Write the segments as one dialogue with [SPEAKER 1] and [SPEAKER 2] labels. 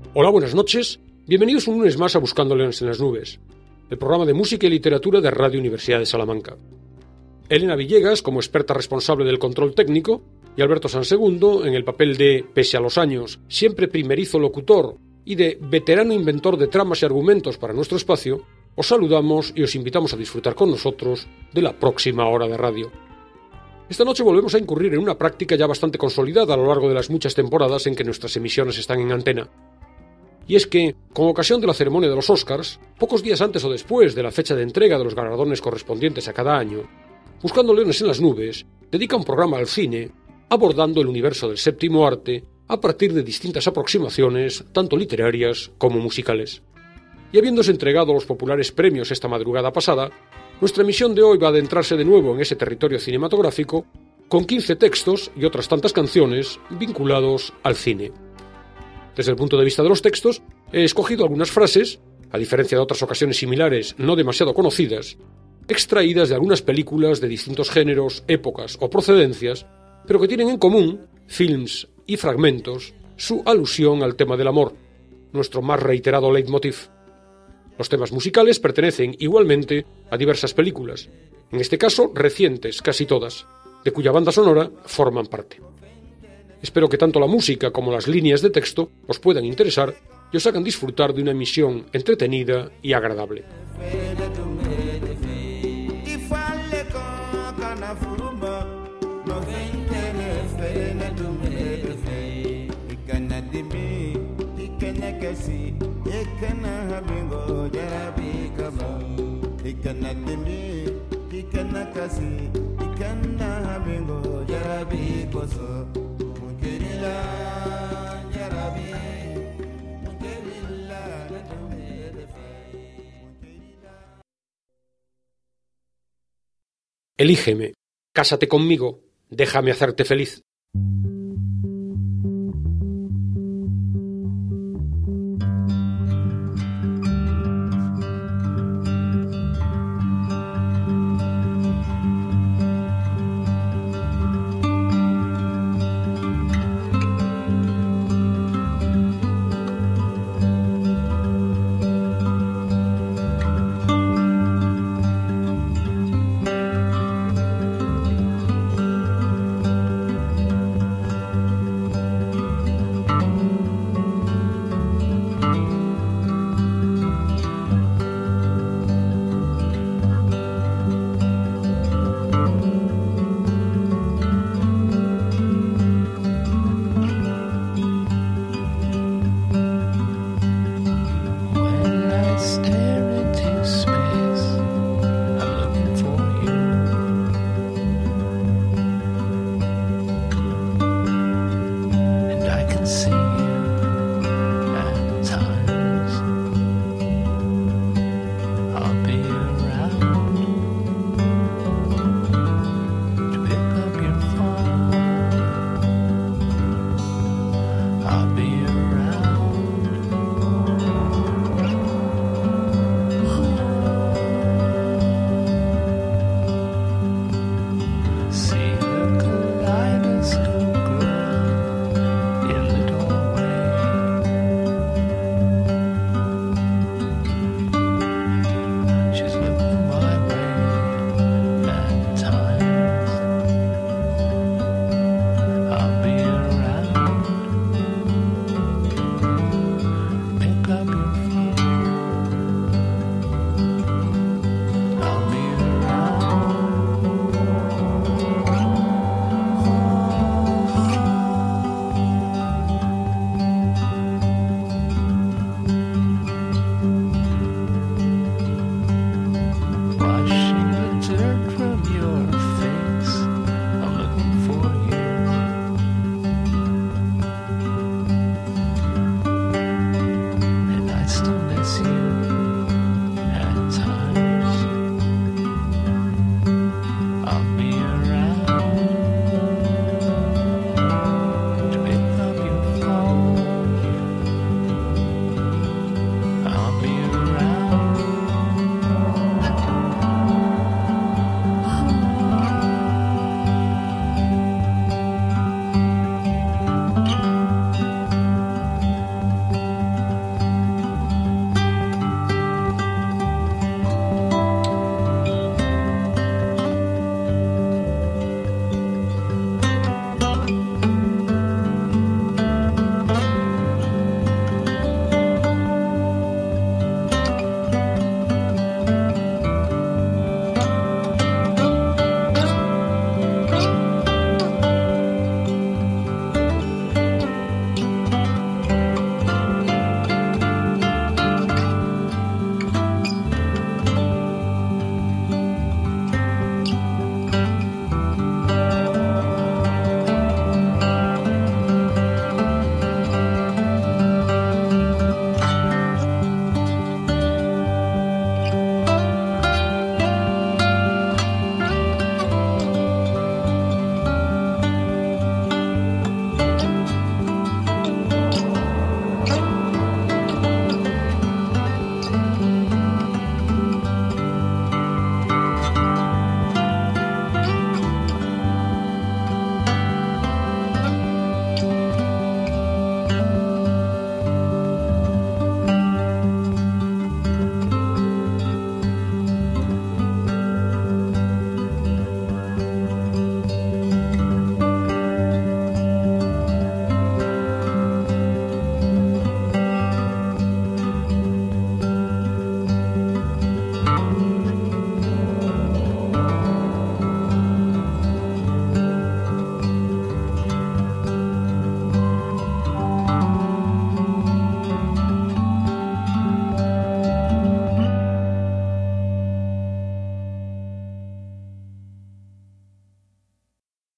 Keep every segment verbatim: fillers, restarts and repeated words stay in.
[SPEAKER 1] Hola, buenas noches. Bienvenidos un lunes más a Buscando Leones en las Nubes, el programa de música y literatura de Radio Universidad de Salamanca. Elena Villegas, como experta responsable del control técnico, y Alberto Sansegundo, en el papel de, pese a los años, siempre primerizo locutor y de veterano inventor de tramas y argumentos para nuestro espacio, os saludamos y os invitamos a disfrutar con nosotros de la próxima hora de radio. Esta noche volvemos a incurrir en una práctica ya bastante consolidada a lo largo de las muchas temporadas en que nuestras emisiones están en antena. Y es que, con ocasión de la ceremonia de los Oscars, pocos días antes o después de la fecha de entrega de los galardones correspondientes a cada año, Buscando Leones en las Nubes dedica un programa al cine, abordando el universo del séptimo arte a partir de distintas aproximaciones, tanto literarias como musicales. Y habiéndose entregado los populares premios esta madrugada pasada, nuestra emisión de hoy va a adentrarse de nuevo en ese territorio cinematográfico con quince textos y otras tantas canciones vinculados al cine. Desde el punto de vista de los textos, he escogido algunas frases, a diferencia de otras ocasiones similares no demasiado conocidas, extraídas de algunas películas de distintos géneros, épocas o procedencias, pero que tienen en común, films y fragmentos, su alusión al tema del amor, nuestro más reiterado leitmotiv. Los temas musicales pertenecen igualmente a diversas películas, en este caso recientes, casi todas, de cuya banda sonora forman parte. Espero que tanto la música como las líneas de texto os puedan interesar y os hagan disfrutar de una emisión entretenida y agradable. Elígeme, cásate conmigo, déjame hacerte feliz.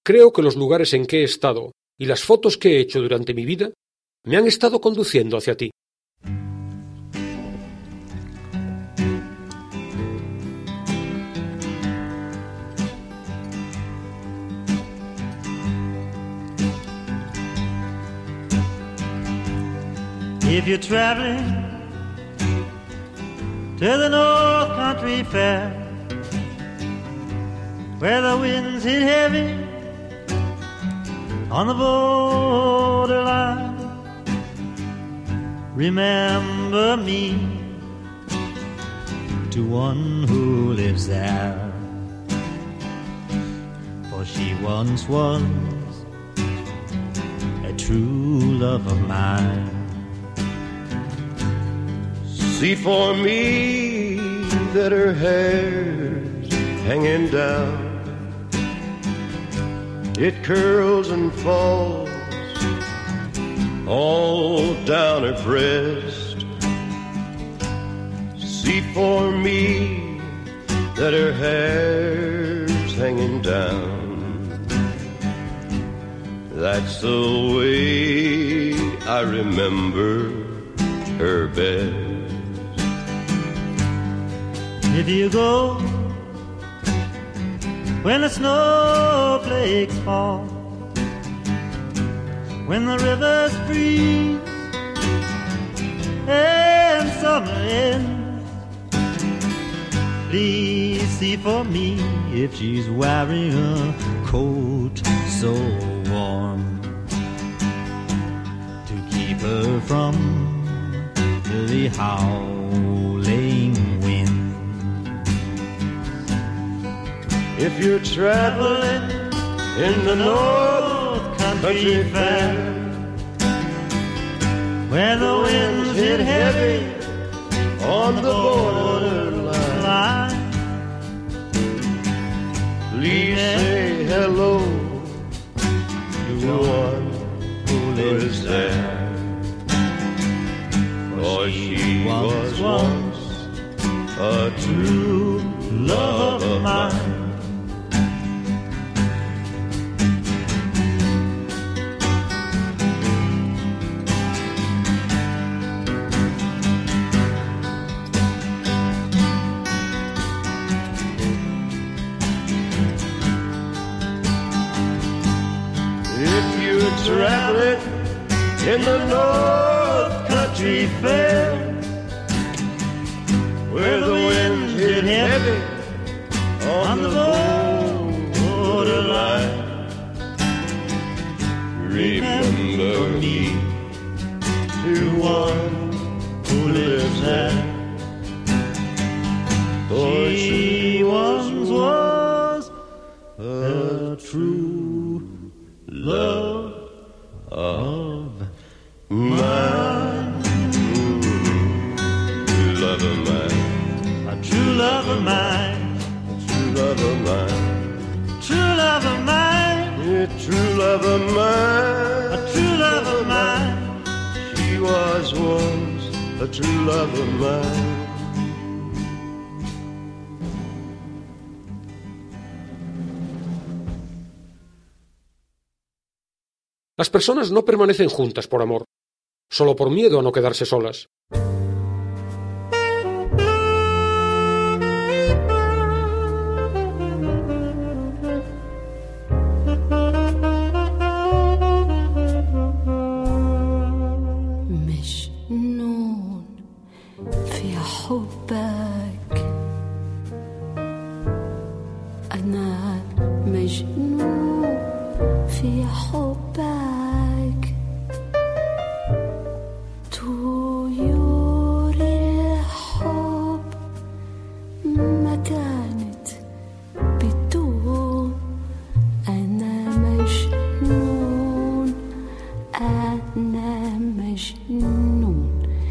[SPEAKER 1] Creo que los lugares en que he estado y las fotos que he hecho durante mi vida me han estado conduciendo hacia ti.
[SPEAKER 2] If you're traveling to the North Country Fair, where the winds hit heavy on the borderline, remember me to one who lives there, for she once was a true love of mine.
[SPEAKER 3] See for me that her hair's hanging down, it curls and falls all down her breast. See for me that her hair's hanging down, that's the way I remember her best.
[SPEAKER 2] If you go when the snowflakes fall, when the rivers freeze and summer ends, please see for me if she's wearing a coat so warm to keep her from the howling wind.
[SPEAKER 3] If you're traveling in the North Country Fair,
[SPEAKER 2] where the winds hit heavy
[SPEAKER 3] on the borderline, please say hello to one who lives there, for she was once a true love of mine. Traveling in the North Country Fair, where the winds hit heavy on the borderline, remember me to one who lives there, for she once was a true love of mine. True love of mine.
[SPEAKER 2] A true love of mine.
[SPEAKER 3] True love of mine.
[SPEAKER 2] True love of mine.
[SPEAKER 3] Yeah, true love of mine.
[SPEAKER 2] A true love of mine.
[SPEAKER 3] She was once a true love of mine.
[SPEAKER 1] Las personas no permanecen juntas por amor, solo por miedo a no quedarse solas.
[SPEAKER 4] مجنون في حبك، أنا مجنون في حبك، طيور الحب ما كانت بدون، أنا مجنون، أنا مجنون،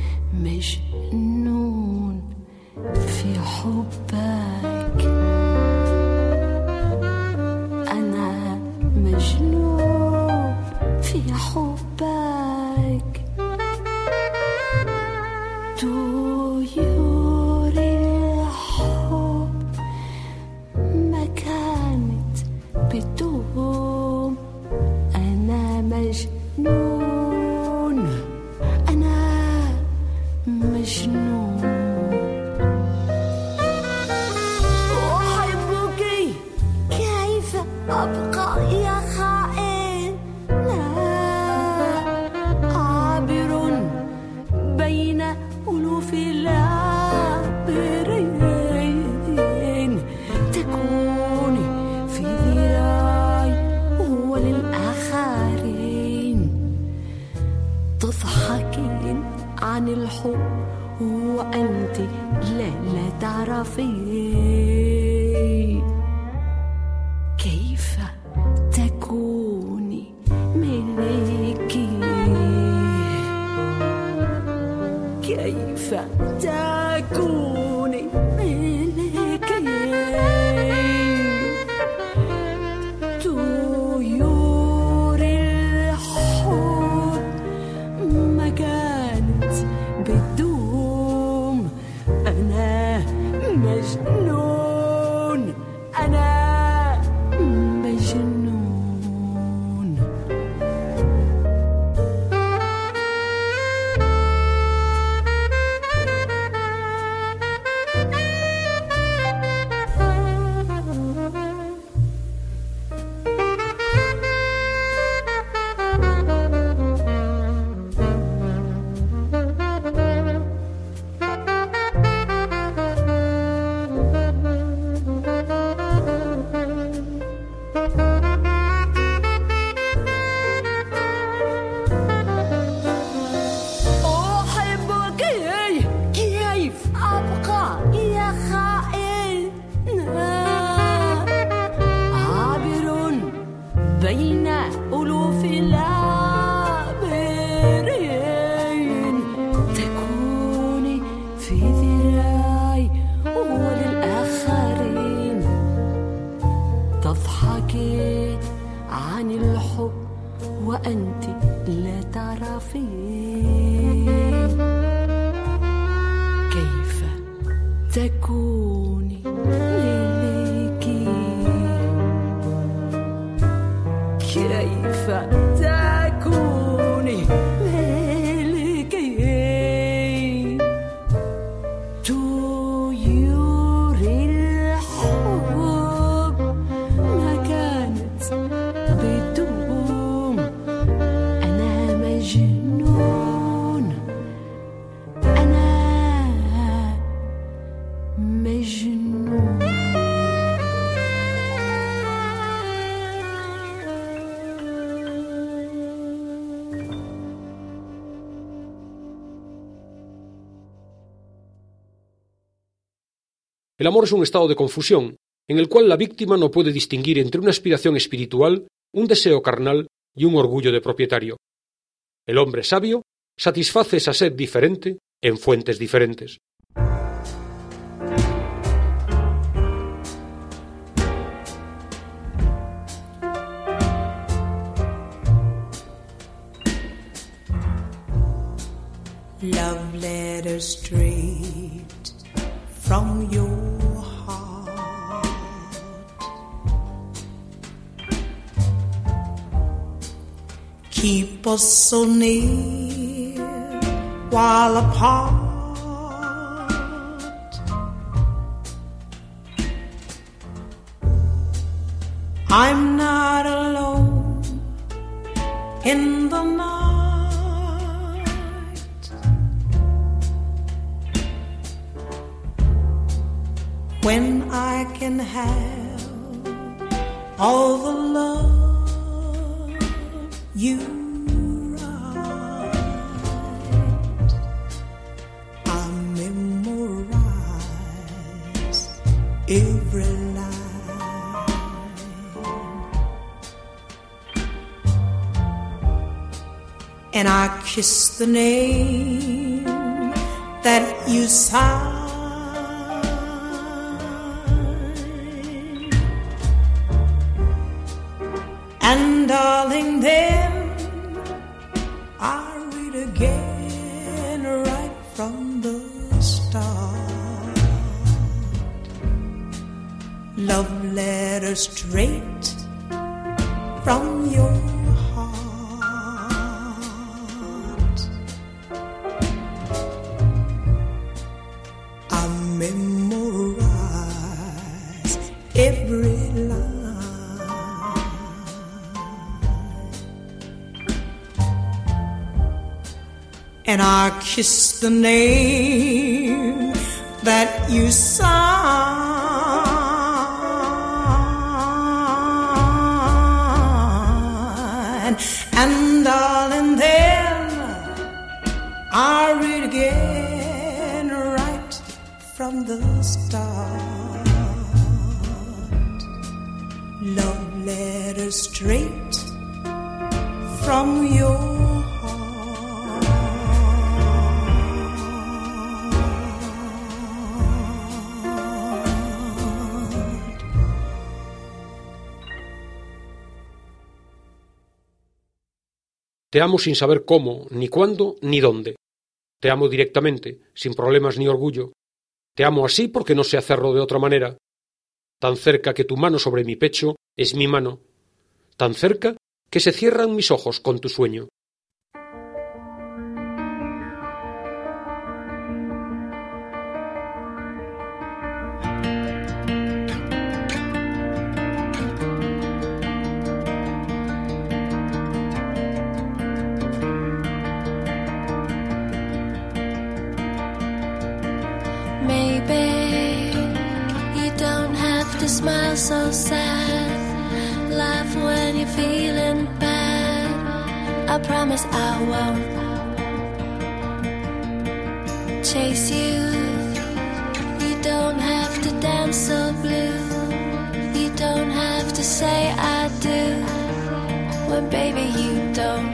[SPEAKER 4] مجنون في حبك، أنا مجنون في حبك، طيور الحب ما كانت بدون. مجنون أحبك كيف أبقى يا خائن لا عابر بين ألوف العابرين تكوني في ذراعي وللآخرين تضحكين عن الحب وأنت لا لا تعرفين كيف تكوني ملكي كيف تكوني ملكي طيور الحب ما كانت بتدوم أنا مجنون أنا مجنون أحبك كيف أبقى يا خائن عابر بين ألوف العابرين تكوني في ذراعي وللآخرين تضحكي عن الحب وأنت لا تعرفين كيف تكوني ملكي كيف تكوني ملكي طيور الحب ما كانت بتدوم أنا مجنون أنا مجنون
[SPEAKER 1] El amor es un estado de confusión, en el cual la víctima no puede distinguir entre una aspiración espiritual, un deseo carnal y un orgullo de propietario. El hombre sabio satisface esa sed diferente en fuentes diferentes.
[SPEAKER 5] Love letters straight from your heart. Keep us so near while apart. I'm not alone in the night. When I can have all the love you write, I'll memorize every line, and I kiss the name that you sign. And darling, then I read again right from the start. Love letter straight from your heart. memorize every line. And I kiss the name that you sign, and darling, then I read again right from the start. Love letters straight from your
[SPEAKER 1] Te amo sin saber cómo, ni cuándo, ni dónde. Te amo directamente, sin problemas ni orgullo. Te amo así porque no sé hacerlo de otra manera. Tan cerca que tu mano sobre mi pecho es mi mano. Tan cerca que se cierran mis ojos con tu sueño.
[SPEAKER 6] Smile so sad, laugh when you're feeling bad. I promise I won't chase you. You don't have to dance so blue. You don't have to say I do when baby you don't.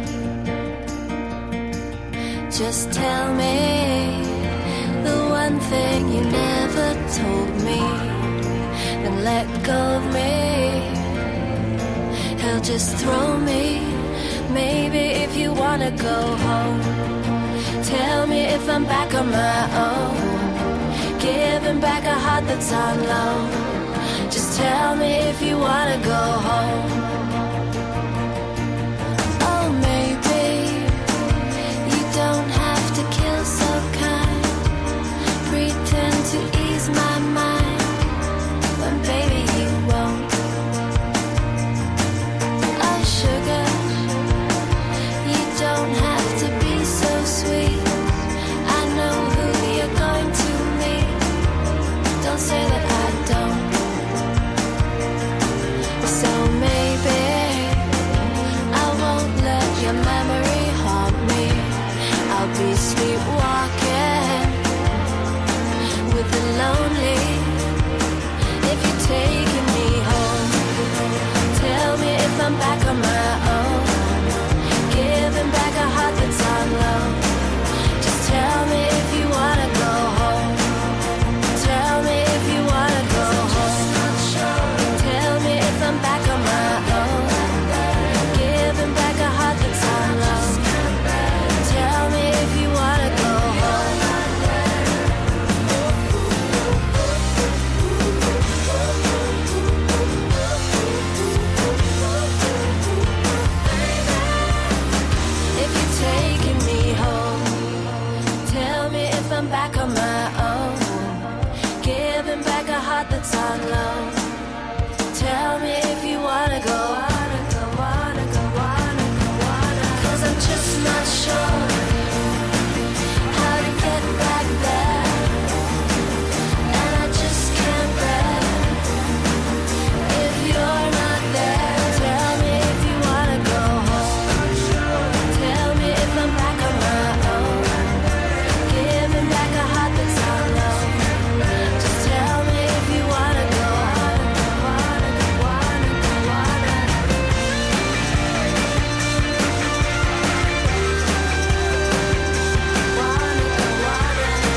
[SPEAKER 6] Just tell me the one thing you never told me, and let go of me. He'll just throw me. Maybe if you wanna go home, tell me if I'm back on my own, giving back a heart that's on loan. Just tell me if you wanna go home. Oh, maybe you don't have to kill so kind, pretend to ease my mind, baby, you won't. Oh, sugar, you don't have to be so sweet. I know who you're going to meet. Don't say that I don't. So maybe I won't let your memory haunt me. I'll be sleepwalking with the lonely. If you're taking me home, tell me if I'm back on my own, giving back a heart that's on loan. Just tell me if you wanna go home. Tell me if you wanna go home. Tell me if I'm back on my own, giving back a heart that's on loan. Tell me if you wanna go home. I'm back on my own, giving back a heart that's on loan. Tell me if you wanna go, wanna go, wanna go, wanna go, wanna go. 'Cause I'm just not sure how to get back there, and I just can't bear if you're not there. Tell me if you wanna go home. Tell me if I'm back on my own, giving back a heart that's on loan. Just tell me if you wanna go home. Wanna go, wanna go, wanna go. Wanna go, wanna go.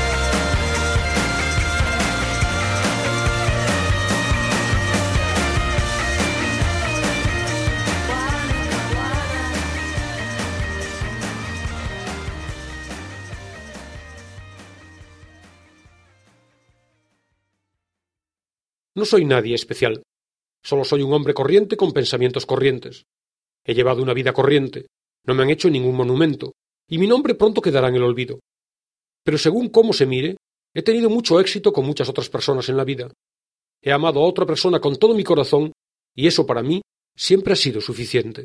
[SPEAKER 1] No soy nadie especial. Solo soy un hombre corriente con pensamientos corrientes. He llevado una vida corriente. No me han hecho ningún monumento, y mi nombre pronto quedará en el olvido. Pero según cómo se mire, He tenido mucho éxito con muchas otras personas en la vida. He amado a otra persona con todo mi corazón y eso para mí siempre ha sido suficiente.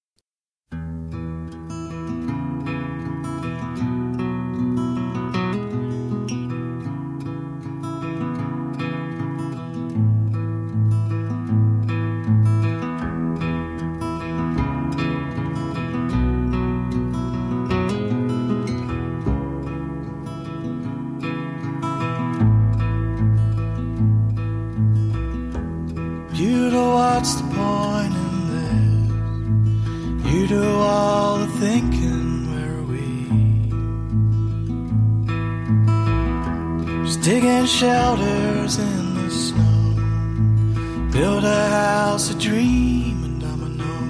[SPEAKER 7] You know what's the point in this? You do all the thinking, where are we? Just digging shelters in the snow, build a house, a dream, and I'm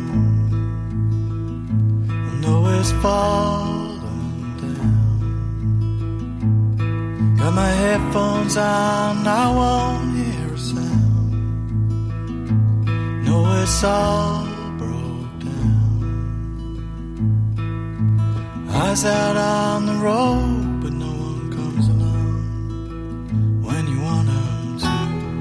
[SPEAKER 7] a gnome. I know it's falling down. Got my headphones on, I won't hear a sound. Know it's all broke down. Eyes out on the road, but no one comes along when you want them to.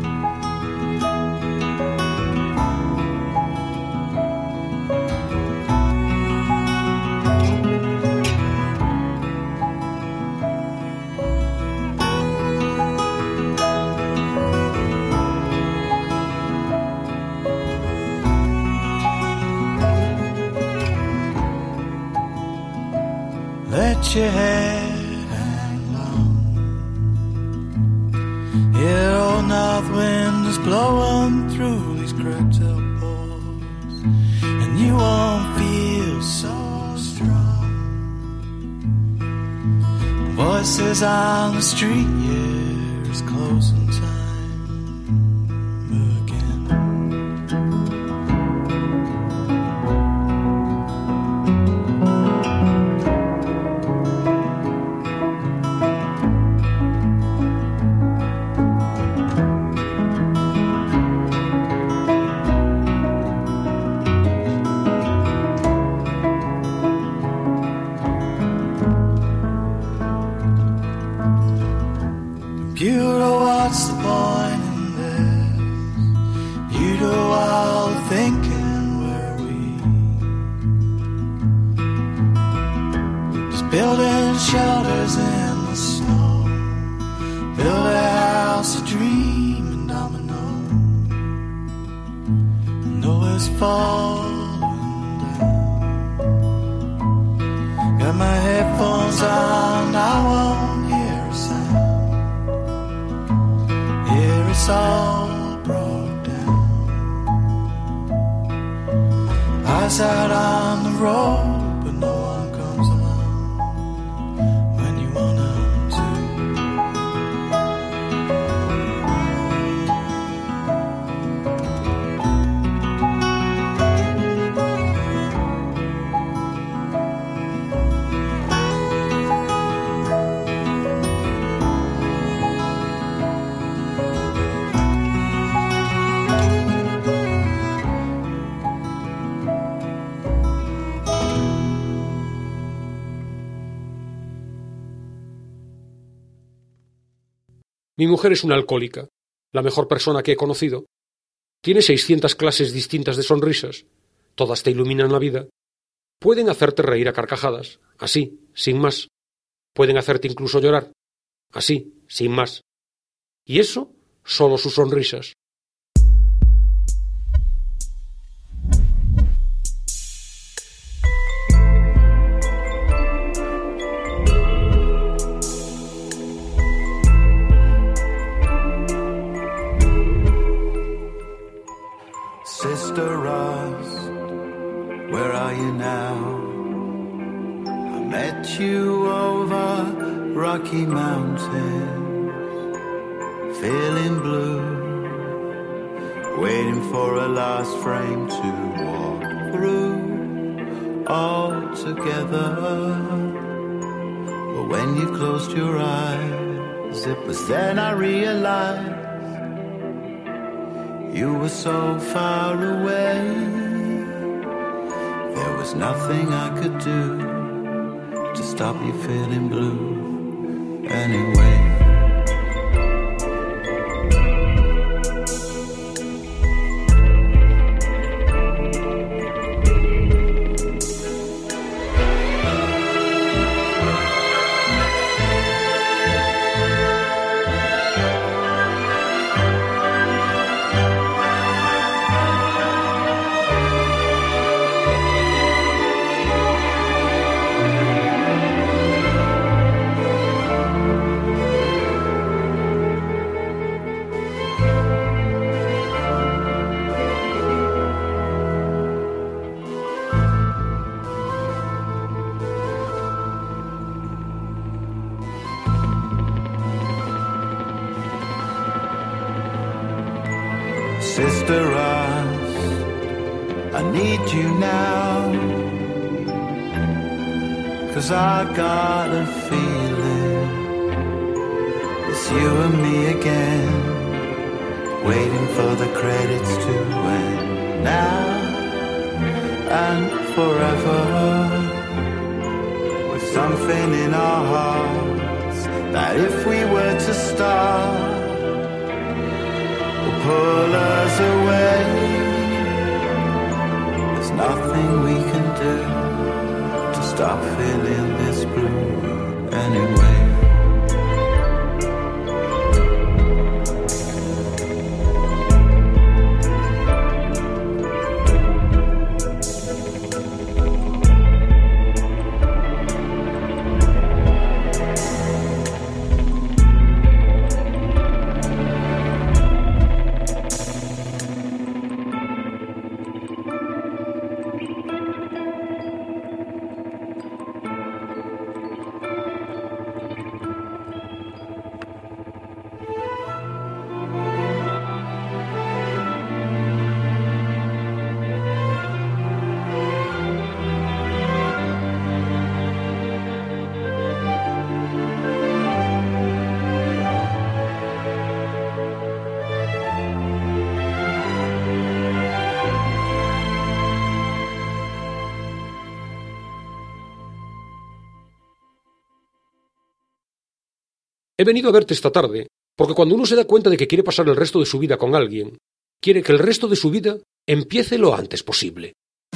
[SPEAKER 7] Let your head hang low. Yeah, old north wind is blowing through these cracked elbows, and you won't feel so strong. Voices on the street, yeah, it's closing time again. Computer, what's the point in this? You do all the thinking, where are we? Just building shelters in the snow, build a house, a dream, and I'm a gnome. I know it's falling down. Got my headphones on, I won't hear a sound. Here it's all broke down. Eyes out on the road, but no one comes along when you want them to.
[SPEAKER 1] Mi mujer es una alcohólica, la mejor persona que he conocido. Tiene seiscientas clases distintas de sonrisas. Todas te iluminan la vida. Pueden hacerte reír a carcajadas, así, sin más. Pueden hacerte incluso llorar, así, sin más. Y eso, solo sus sonrisas.
[SPEAKER 8] Sister Rust, where are you now? I met you over Rocky Mountains, feeling blue, waiting for a last frame to walk through all together. But when you closed your eyes, it was then I realized you were so far away. There was nothing I could do to stop you feeling blue anyway. sister rust, I need you now, 'cause I got a feeling it's you and me again, waiting for the credits to end. Now and forever, with something in our hearts that if we were to start, will pull us away. There's nothing we can do to stop feeling this blue anyway.
[SPEAKER 1] He venido a verte esta tarde porque cuando uno se da cuenta de que quiere pasar el resto de su vida con alguien, quiere que el resto de su vida empiece lo antes posible.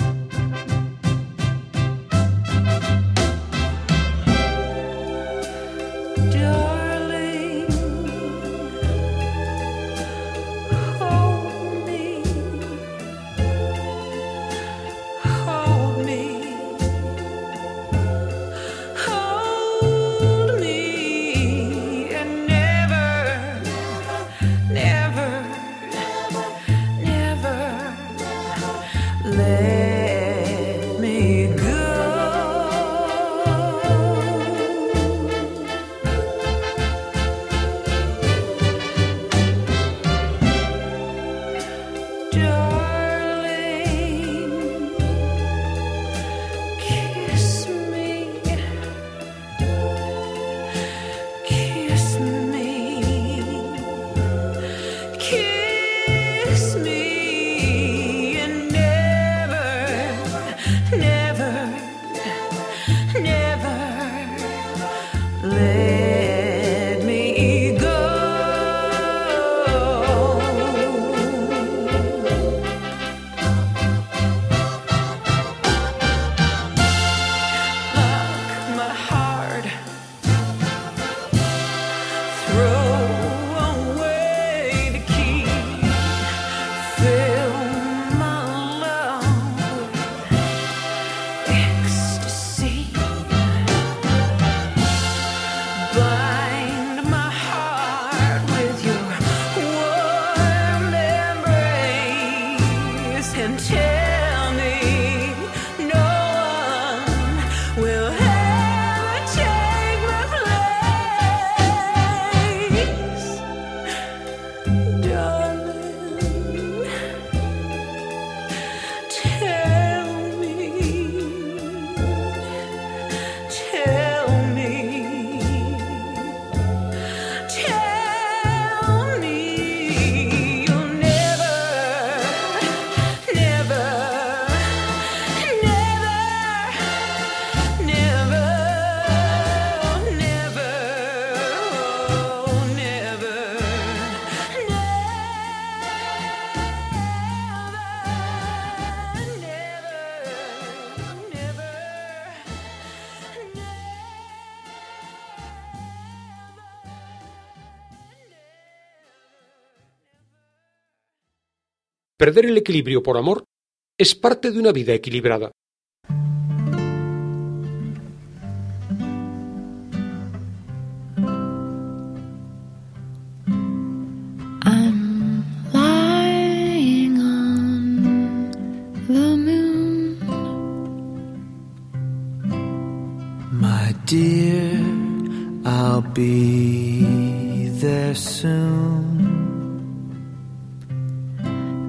[SPEAKER 1] Perder el equilibrio por amor es parte de una vida equilibrada.
[SPEAKER 4] I'm lying on the moon.
[SPEAKER 2] My dear, I'll be there soon.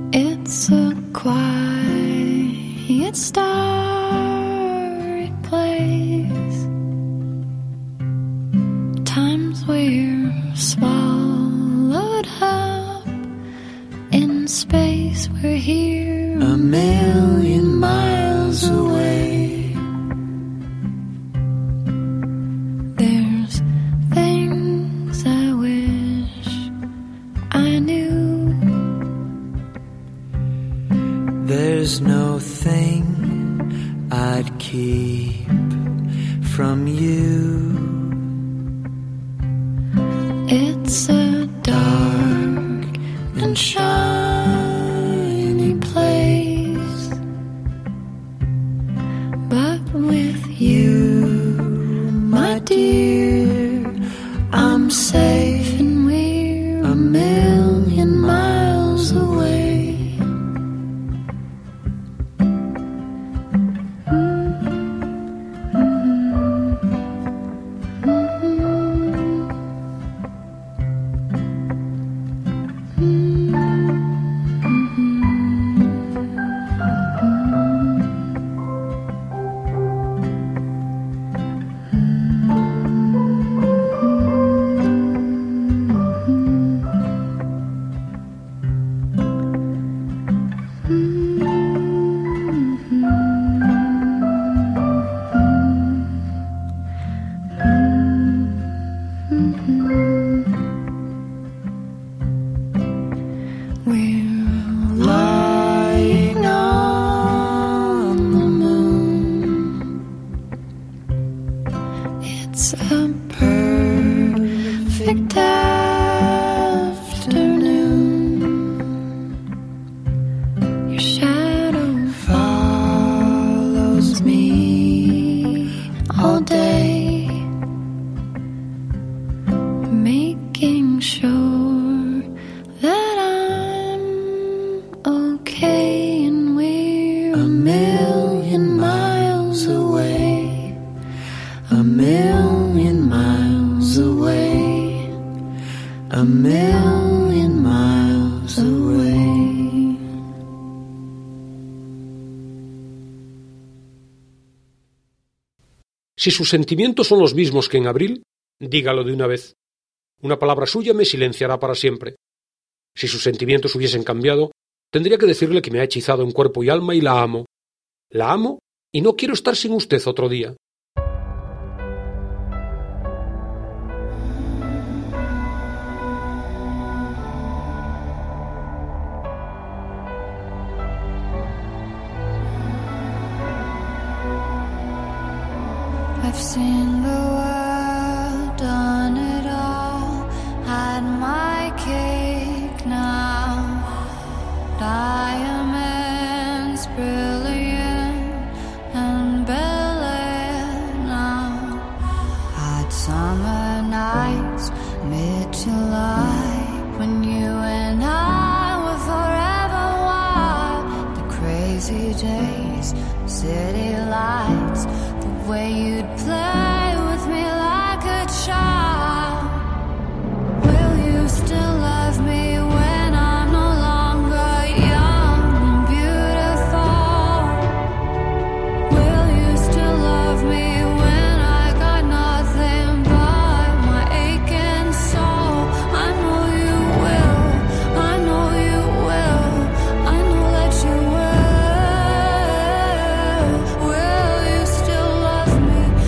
[SPEAKER 4] swallowed up in space. We're here a million miles away. There's things I wish I knew.
[SPEAKER 9] There's no thing I'd keep from you.
[SPEAKER 4] It's a dark and shiny place, but with you, my dear, I'm safe and we're a million miles away.
[SPEAKER 1] Si sus sentimientos son los mismos que en abril, dígalo de una vez. Una palabra suya me silenciará para siempre. Si sus sentimientos hubiesen cambiado, tendría que decirle que me ha hechizado en cuerpo y alma y la amo. La amo y no quiero estar sin usted otro día.
[SPEAKER 4] I've seen the world, done it all, had my cake now. Diamonds brilliant and brilliant now. Hot summer nights, mid-July, when you and I were forever wild. The crazy days, city lights, the way you'd play with me like a child. Will you still love me when I'm no longer young and beautiful? Will you still love me when I got nothing but my aching soul? I know you will, I know you will, I know that you will. Will you still love me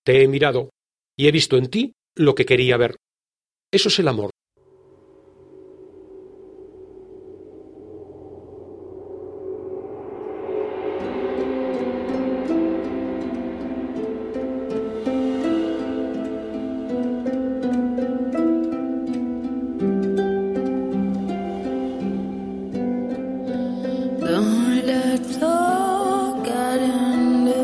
[SPEAKER 1] Te he mirado y he visto en ti lo que quería ver. Eso es el amor.
[SPEAKER 4] Don't let talk get in the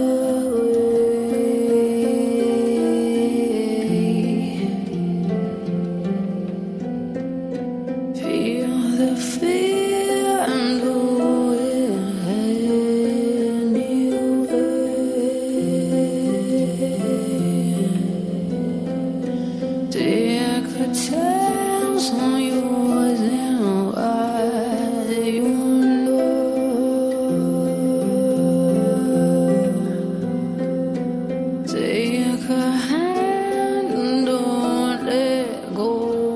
[SPEAKER 4] way. Feel the fear and go anyway. Take a chance on yours and what you take a hand and don't let go.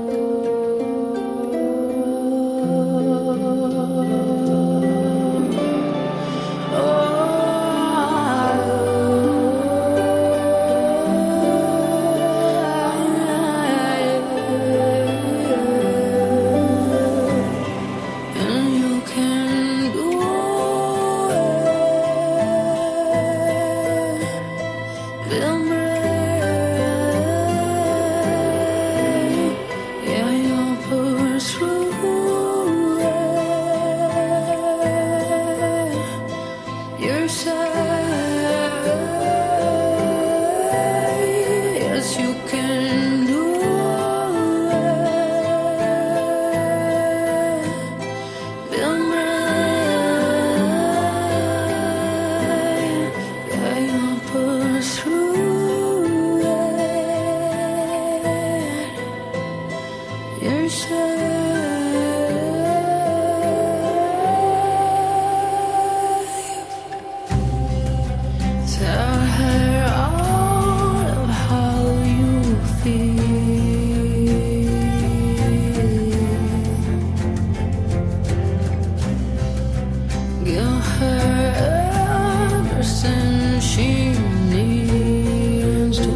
[SPEAKER 4] And you can do it. Feel yeah, you'll push through it yourself. Yes, you can do it. Feel yeah, you'll push through it yourself. Tell her all of how you feel. Give her everything she needs to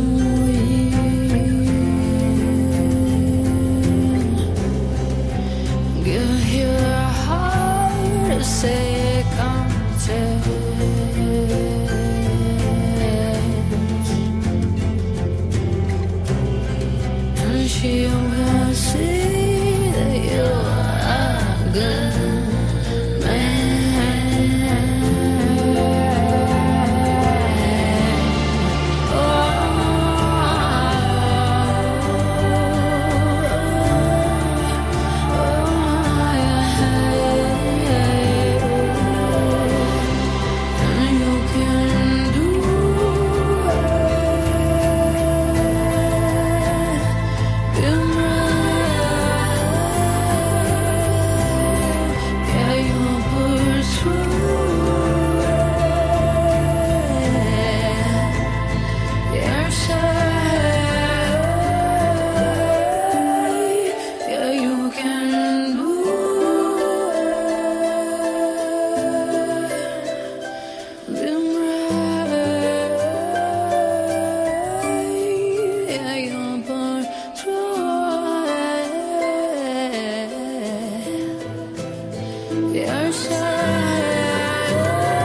[SPEAKER 4] heal. Give your heart a second chance, and she will see that you're a good man. Oh, and you can do it. Feel yeah, you'll push through it yourself. Yeah, you can do it. Feel yeah, you'll push through it yourself.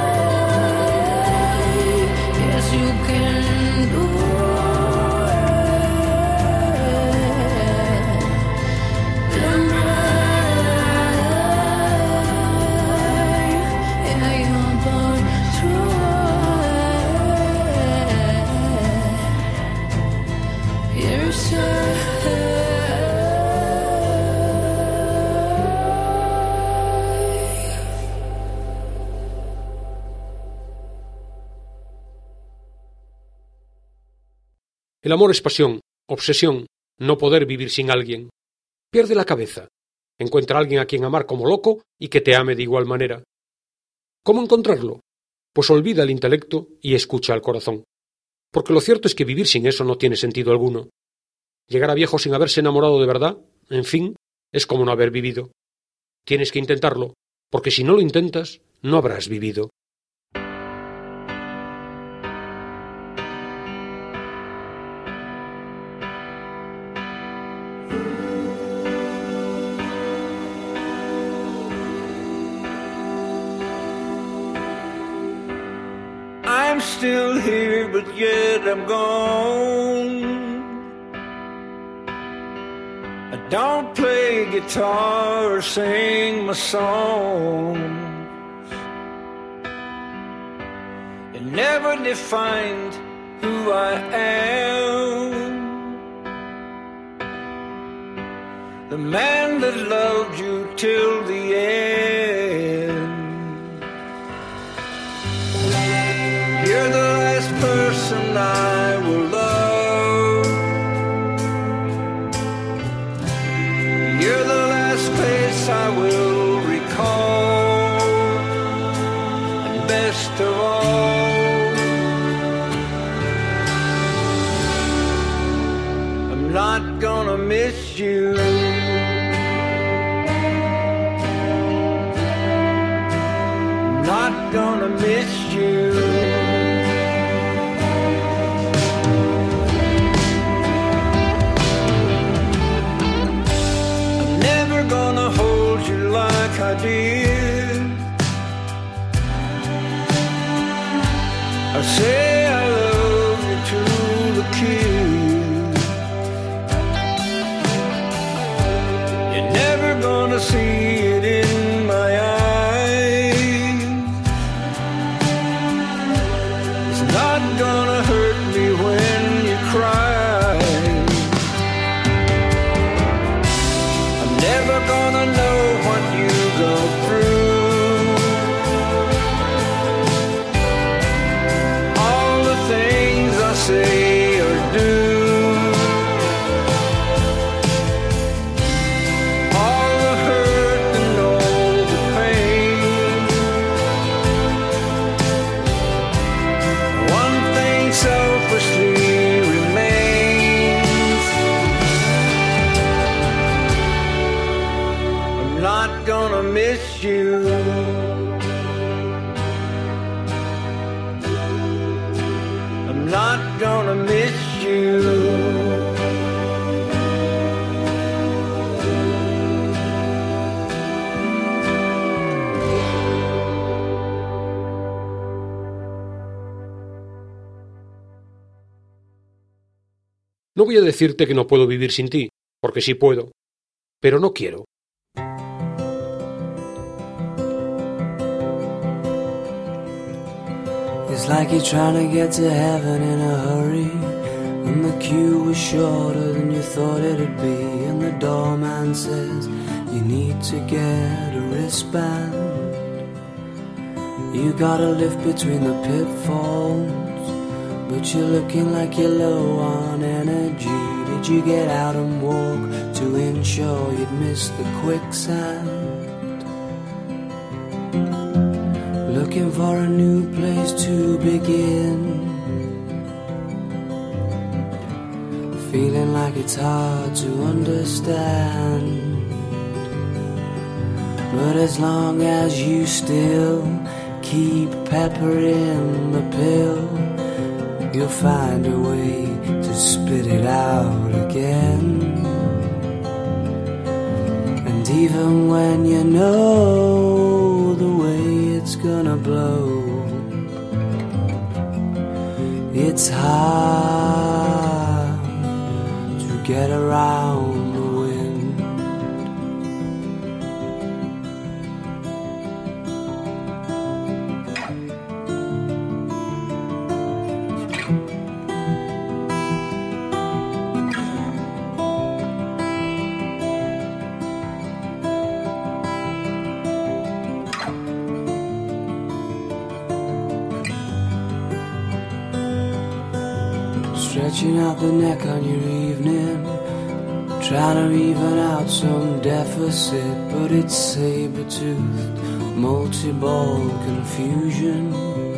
[SPEAKER 4] Yes, you can do it. Feel yeah, you'll push through it yourself.
[SPEAKER 1] El amor es pasión, obsesión, no poder vivir sin alguien. Pierde la cabeza. Encuentra a alguien a quien amar como loco y que te ame de igual manera. ¿Cómo encontrarlo? Pues olvida el intelecto y escucha al corazón. Porque lo cierto es que vivir sin eso no tiene sentido alguno. Llegar a viejo sin haberse enamorado de verdad, en fin, es como no haber vivido. Tienes que intentarlo, porque si no lo intentas, no habrás vivido.
[SPEAKER 10] still here, but yet I'm gone. I don't play guitar or sing my songs. It never defined who I am. The man that loved you till the end. You're the last person I will love. You're the last face I will recall. And best of all, I'm not gonna miss you. Not gonna miss you. I'm never gonna hold you like I did. I say I love you to the kiss. You're never gonna see it in my eyes. Gonna hurt me when you cry. I'm never gonna know what you go through. All the things I say or do. All the hurt and all the pain. One selfishly remains. I'm not gonna miss you. I'm not gonna miss you.
[SPEAKER 1] No voy a decirte que no puedo vivir sin ti, porque sí puedo, pero no quiero.
[SPEAKER 9] It's like you're trying to get to heaven in a hurry, and the queue was shorter than you thought it'd be, and the doorman says you need to get a wristband. You gotta live between the pitfalls, but you're looking like you're low on energy. Did you get out and walk to ensure you'd miss the quicksand? Looking for a new place to begin, feeling like it's hard to understand. But as long as you still keep peppering the pill, you'll find a way to spit it out again. And even when you know the way it's gonna blow, it's hard to get around the wind. Stretching out the neck on your evening, trying to even out some deficit, but it's saber-toothed, multi-ball confusion.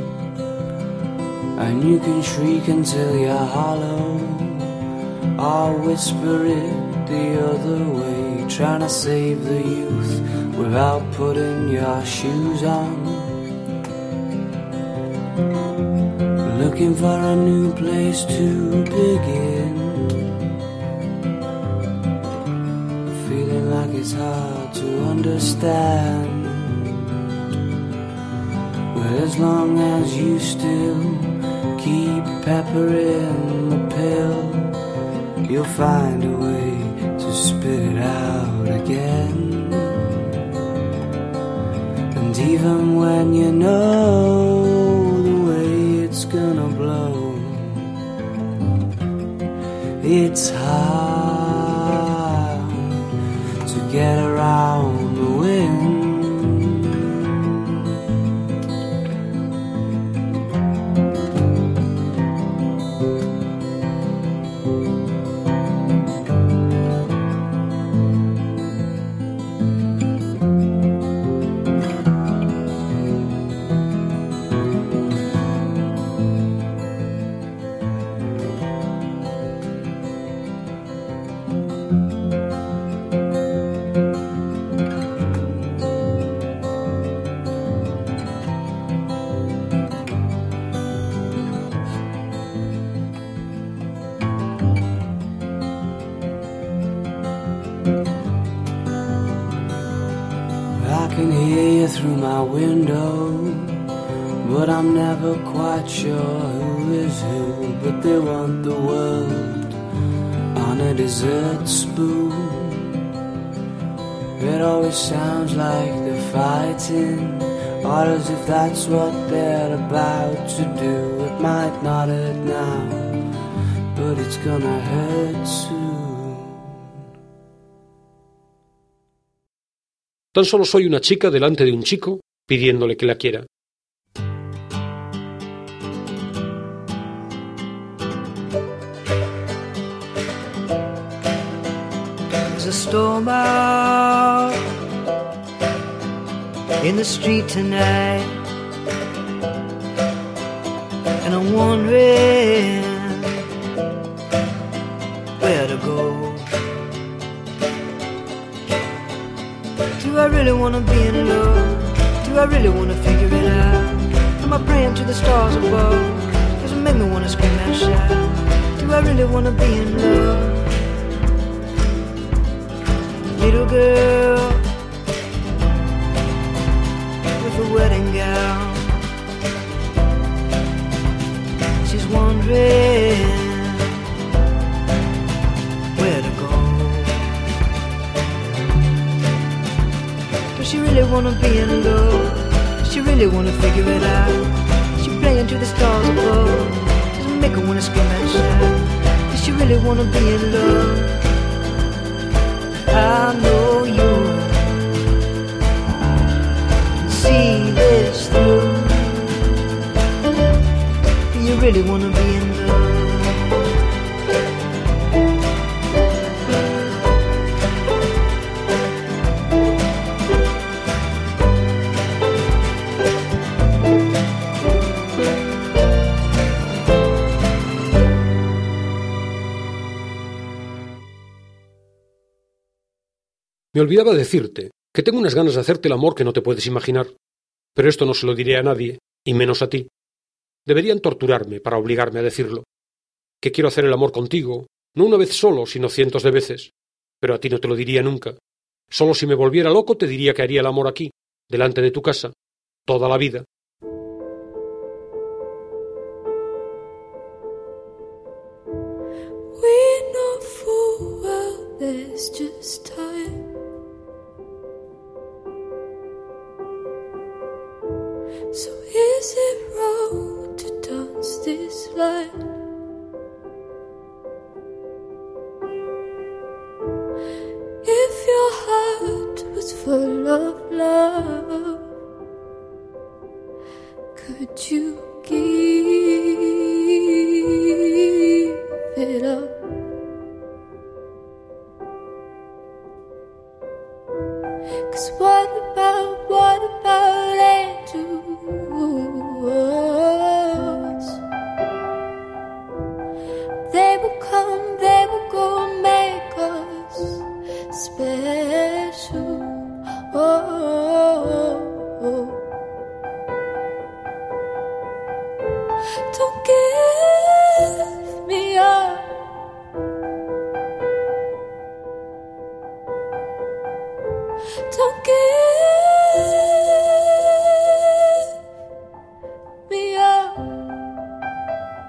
[SPEAKER 9] And you can shriek until you're hollow, or whisper it the other way, trying to save the youth without putting your shoes on. Looking for a new place to begin, feeling like it's hard to understand. But as long as you still keep pepper in the pill, you'll find a way to spit it out again. And even when you know the way it's gonna blow, it's hard to get around the wind. Through my window, but I'm never quite sure who is who. But they want the world on a dessert spoon. It always sounds like they're fighting, or as if that's what they're about to do. It might not hurt now, but it's gonna hurt soon.
[SPEAKER 1] Tan solo soy una chica delante de un chico pidiéndole que la quiera.
[SPEAKER 11] There's a storm out in the street tonight, and I'm wondering where to go. Do I really wanna be in love? Do I really wanna figure it out? Am I praying to the stars above? Does it make me wanna scream and shout? Do I really wanna be in love? Little girl with a wedding gown, she's wondering where to go. Does she really wanna be in love? Does she really wanna figure it out? Is she playing to the stars above? Does it make her wanna scream and shout? Does she really wanna be in love? I know you see this through. Do you really wanna be in love?
[SPEAKER 1] Me olvidaba decirte que tengo unas ganas de hacerte el amor que no te puedes imaginar, pero esto no se lo diré a nadie, y menos a ti. Deberían torturarme para obligarme a decirlo. Que quiero hacer el amor contigo, no una vez solo, sino cientos de veces, pero a ti no te lo diría nunca. Solo si me volviera loco te diría que haría el amor aquí, delante de tu casa, toda la vida.
[SPEAKER 6] We know full well there's just time. So is it wrong to dance this line? If your heart was full of love, could you give it up? 'Cause what about, what about angels? They will come, they will go, make us special. Oh, oh, oh. Don't give me up. Don't give me up.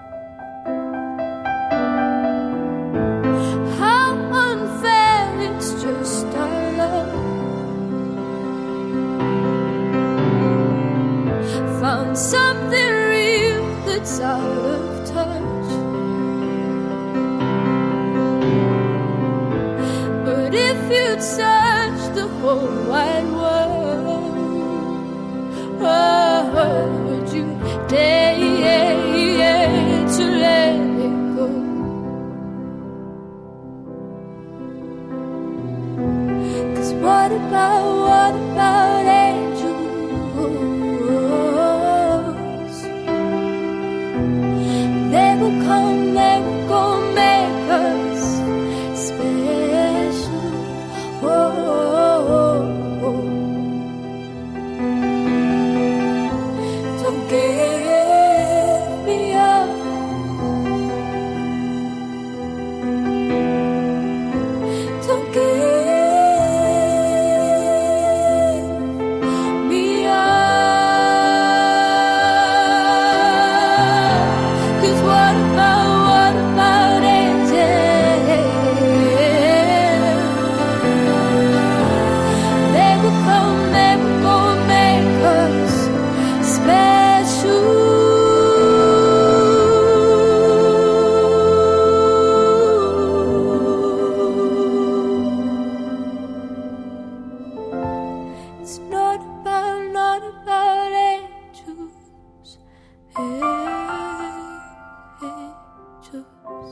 [SPEAKER 6] found something real that's out of touch. But if you'd search the whole wide world, oh, would you dare to let it go? 'Cause what about, what about angels? They will come, they will go make us special. Oh, oh, oh. Don't give me up. Don't give me up. 'Cause what about, what about angels? They will come, they will go make us special. It's not about, not about angels, angels.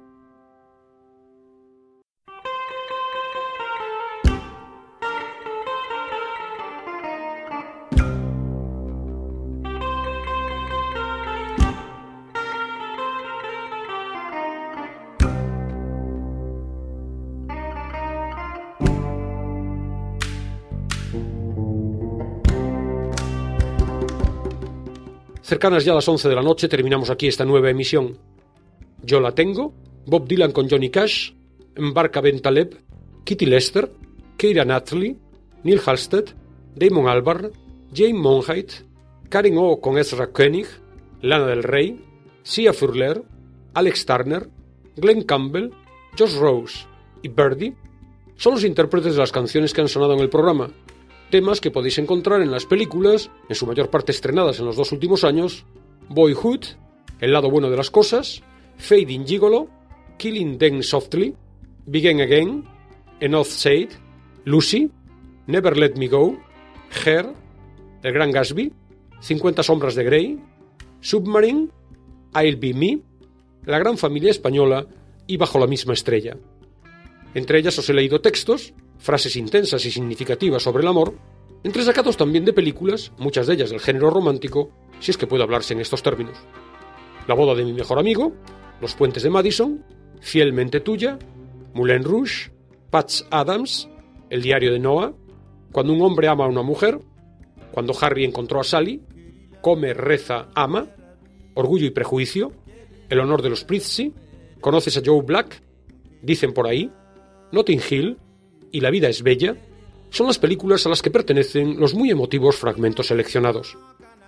[SPEAKER 1] Cercanas ya a las once de la noche terminamos aquí esta nueva emisión. Yo la tengo, Bob Dylan con Johnny Cash, Embarca Ben Taleb, Kitty Lester, Keira Knightley, Neil Halstead, Damon Albarn, Jane Monheit, Karen O con Ezra Koenig, Lana Del Rey, Sia Furler, Alex Turner, Glenn Campbell, Josh Rose y Birdie son los intérpretes de las canciones que han sonado en el programa, temas que podéis encontrar en las películas, en su mayor parte estrenadas en los dos últimos años: Boyhood, El lado bueno de las cosas, Fading Gigolo, Killing Them Softly, Begin Again, Enough Said, Lucy, Never Let Me Go, Her, El Gran Gatsby, cincuenta sombras de Grey, Submarine, I'll Be Me, La Gran Familia Española y Bajo la misma estrella. Entre ellas os he leído textos, frases intensas y significativas sobre el amor, entresacados también de películas, muchas de ellas del género romántico, si es que puede hablarse en estos términos: La boda de mi mejor amigo, Los puentes de Madison, Fielmente tuya, Moulin Rouge, Patch Adams, El diario de Noah, Cuando un hombre ama a una mujer, Cuando Harry encontró a Sally, Come, reza, ama, Orgullo y prejuicio, El honor de los Prizzi, Conoces a Joe Black, Dicen por ahí, Notting Hill y La vida es bella son las películas a las que pertenecen los muy emotivos fragmentos seleccionados.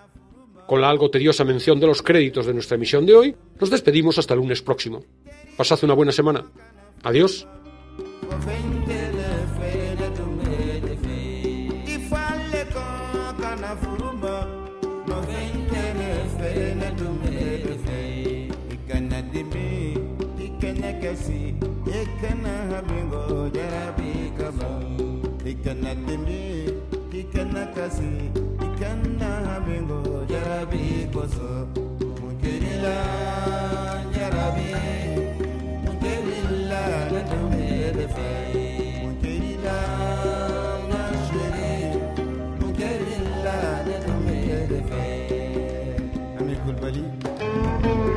[SPEAKER 1] Con la algo tediosa mención de los créditos de nuestra emisión de hoy, nos despedimos hasta el lunes próximo. Pasad una buena semana. Adiós.
[SPEAKER 12] Ami Kulbali.